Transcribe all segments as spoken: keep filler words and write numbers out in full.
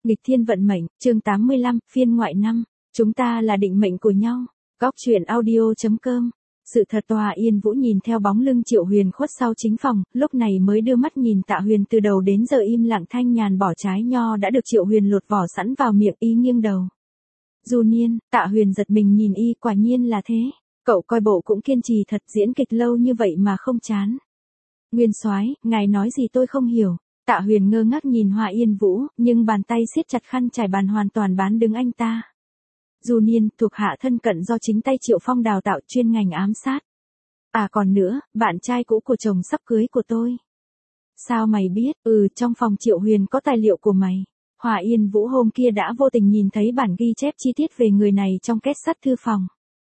Nghịch thiên vận mệnh, chương tám mươi lăm, phiên ngoại năm. Chúng ta là định mệnh của nhau. Góc truyện audio chấm com. Sự thật Tòa Yên Vũ nhìn theo bóng lưng Triệu Huyền khuất sau chính phòng, lúc này mới đưa mắt nhìn Tạ Huyền từ đầu đến giờ im lặng thanh nhàn bỏ trái nho đã được Triệu Huyền lột vỏ sẵn vào miệng, y nghiêng đầu. Du Niên, Tạ Huyền giật mình nhìn y, quả nhiên là thế. Cậu coi bộ cũng kiên trì thật, diễn kịch lâu như vậy mà không chán. Nguyên soái, ngài nói gì tôi không hiểu. Tạ Huyền ngơ ngác nhìn Hoa Yên Vũ, nhưng bàn tay siết chặt khăn trải bàn hoàn toàn bán đứng anh ta. Du Niên, thuộc hạ thân cận do chính tay Triệu Phong đào tạo, chuyên ngành ám sát. À còn nữa, bạn trai cũ của chồng sắp cưới của tôi. Sao mày biết? Ừ, trong phòng Triệu Huyền có tài liệu của mày. Hoa Yên Vũ hôm kia đã vô tình nhìn thấy bản ghi chép chi tiết về người này trong két sắt thư phòng.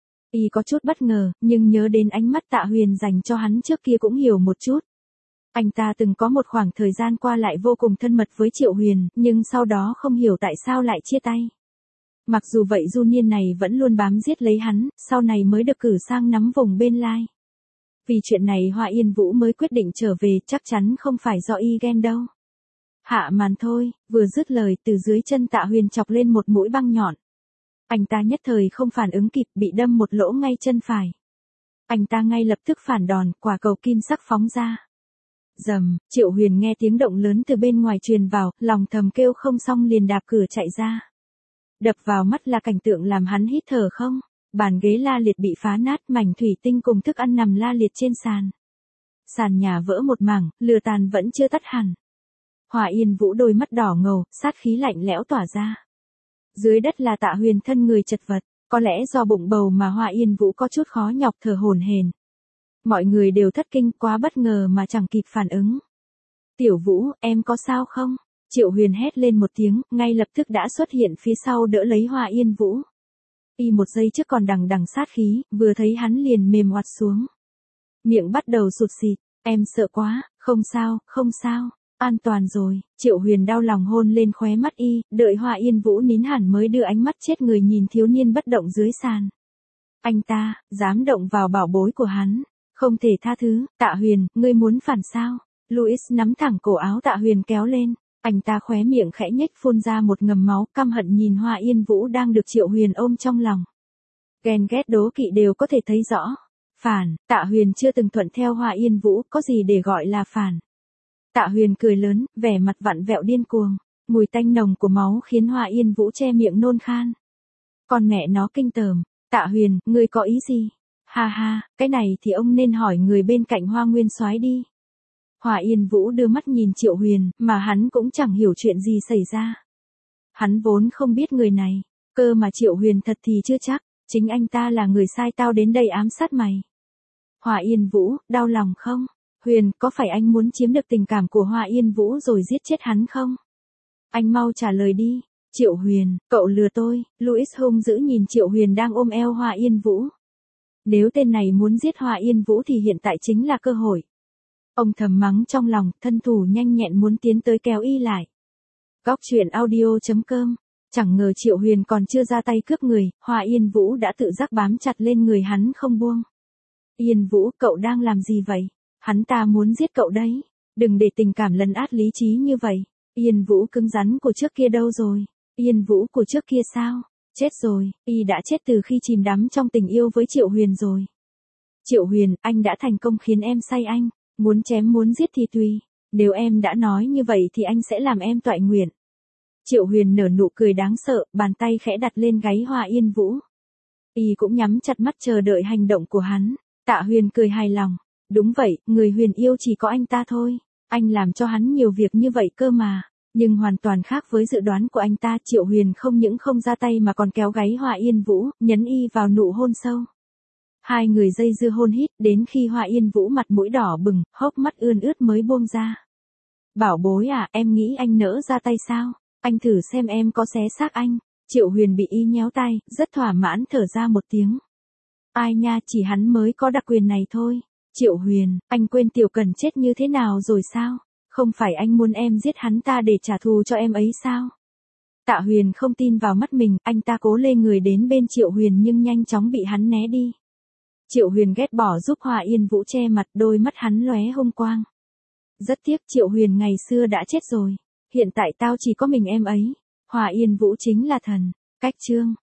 Y có chút bất ngờ, nhưng nhớ đến ánh mắt Tạ Huyền dành cho hắn trước kia cũng hiểu một chút. Anh ta từng có một khoảng thời gian qua lại vô cùng thân mật với Triệu Huyền, nhưng sau đó không hiểu tại sao lại chia tay. Mặc dù vậy Du Niên này vẫn luôn bám giết lấy hắn, sau này mới được cử sang nắm vùng bên Lai. Vì chuyện này Hoa Yên Vũ mới quyết định trở về, chắc chắn không phải do y ghen đâu. Hạ màn thôi, vừa dứt lời từ dưới chân Tạ Huyền chọc lên một mũi băng nhọn. Anh ta nhất thời không phản ứng kịp, bị đâm một lỗ ngay chân phải. Anh ta ngay lập tức phản đòn, quả cầu kim sắc phóng ra. Rầm, Triệu Huyền nghe tiếng động lớn từ bên ngoài truyền vào, lòng thầm kêu không xong liền đạp cửa chạy ra. Đập vào mắt là cảnh tượng làm hắn hít thở không. Bàn ghế la liệt bị phá nát, mảnh thủy tinh cùng thức ăn nằm la liệt trên sàn. Sàn nhà vỡ một mảng, lửa tàn vẫn chưa tắt hẳn. Hoa Yên Vũ đôi mắt đỏ ngầu, sát khí lạnh lẽo tỏa ra. Dưới đất là Tạ Huyền thân người chật vật, có lẽ do bụng bầu mà Hoa Yên Vũ có chút khó nhọc thở hổn hển. Mọi người đều thất kinh, quá bất ngờ mà chẳng kịp phản ứng. Tiểu Vũ, em có sao không? Triệu Huyền hét lên một tiếng, ngay lập tức đã xuất hiện phía sau đỡ lấy Hoa Yên Vũ. Y một giây trước còn đằng đằng sát khí, vừa thấy hắn liền mềm oặt xuống. Miệng bắt đầu sụt xịt, em sợ quá, không sao, không sao, an toàn rồi. Triệu Huyền đau lòng hôn lên khóe mắt y, đợi Hoa Yên Vũ nín hẳn mới đưa ánh mắt chết người nhìn thiếu niên bất động dưới sàn. Anh ta, dám động vào bảo bối của hắn. Không thể tha thứ. Tạ Huyền, ngươi muốn phản sao? Louis nắm thẳng cổ áo Tạ Huyền kéo lên. Anh ta khóe miệng khẽ nhếch phun ra một ngầm máu, căm hận nhìn Hoa Yên Vũ đang được Triệu Huyền ôm trong lòng. Ghen ghét đố kỵ đều có thể thấy rõ. Phản, Tạ Huyền chưa từng thuận theo Hoa Yên Vũ, có gì để gọi là phản. Tạ Huyền cười lớn, vẻ mặt vặn vẹo điên cuồng. Mùi tanh nồng của máu khiến Hoa Yên Vũ che miệng nôn khan. Con mẹ nó kinh tởm. Tạ Huyền, ngươi có ý gì? Ha ha, cái này thì ông nên hỏi người bên cạnh Hoa Nguyên soái đi. Hoa Yên Vũ đưa mắt nhìn Triệu Huyền, mà hắn cũng chẳng hiểu chuyện gì xảy ra. Hắn vốn không biết người này, cơ mà Triệu Huyền thật thì chưa chắc, chính anh ta là người sai tao đến đây ám sát mày. Hoa Yên Vũ, đau lòng không? Huyền, có phải anh muốn chiếm được tình cảm của Hoa Yên Vũ rồi giết chết hắn không? Anh mau trả lời đi. Triệu Huyền, cậu lừa tôi. Louis hung dữ nhìn Triệu Huyền đang ôm eo Hoa Yên Vũ. Nếu tên này muốn giết Hoa Yên Vũ thì hiện tại chính là cơ hội. Ông thầm mắng trong lòng, thân thủ nhanh nhẹn muốn tiến tới kéo y lại. Góc truyện audio chấm com. Chẳng ngờ Triệu Huyền còn chưa ra tay cướp người, Hoa Yên Vũ đã tự giác bám chặt lên người hắn không buông. Yên Vũ, cậu đang làm gì vậy? Hắn ta muốn giết cậu đấy. Đừng để tình cảm lấn át lý trí như vậy. Yên Vũ cứng rắn của trước kia đâu rồi? Yên Vũ của trước kia sao? Chết rồi, y đã chết từ khi chìm đắm trong tình yêu với Triệu Huyền rồi. Triệu Huyền, anh đã thành công khiến em say anh, muốn chém muốn giết thì tùy, nếu em đã nói như vậy thì anh sẽ làm em toại nguyện. Triệu Huyền nở nụ cười đáng sợ, bàn tay khẽ đặt lên gáy Hoa Yên Vũ. Y cũng nhắm chặt mắt chờ đợi hành động của hắn. Tạ Huyền cười hài lòng, đúng vậy, người Huyền yêu chỉ có anh ta thôi, anh làm cho hắn nhiều việc như vậy cơ mà. Nhưng hoàn toàn khác với dự đoán của anh ta, Triệu Huyền không những không ra tay mà còn kéo gáy Hoa Yên Vũ, nhấn y vào nụ hôn sâu. Hai người dây dưa hôn hít, đến khi Hoa Yên Vũ mặt mũi đỏ bừng, hốc mắt ươn ướt mới buông ra. Bảo bối à, em nghĩ anh nỡ ra tay sao? Anh thử xem em có xé xác anh. Triệu Huyền bị y nhéo tay, rất thỏa mãn thở ra một tiếng. Ai nha, chỉ hắn mới có đặc quyền này thôi. Triệu Huyền, anh quên Tiểu Cần chết như thế nào rồi sao? Không phải anh muốn em giết hắn ta để trả thù cho em ấy sao? Tạ Huyền không tin vào mắt mình, anh ta cố lê người đến bên Triệu Huyền nhưng nhanh chóng bị hắn né đi. Triệu Huyền ghét bỏ giúp Hoa Yên Vũ che mặt, đôi mắt hắn lóe hung quang. Rất tiếc Triệu Huyền ngày xưa đã chết rồi, hiện tại tao chỉ có mình em ấy. Hoa Yên Vũ chính là thần. Cách chương.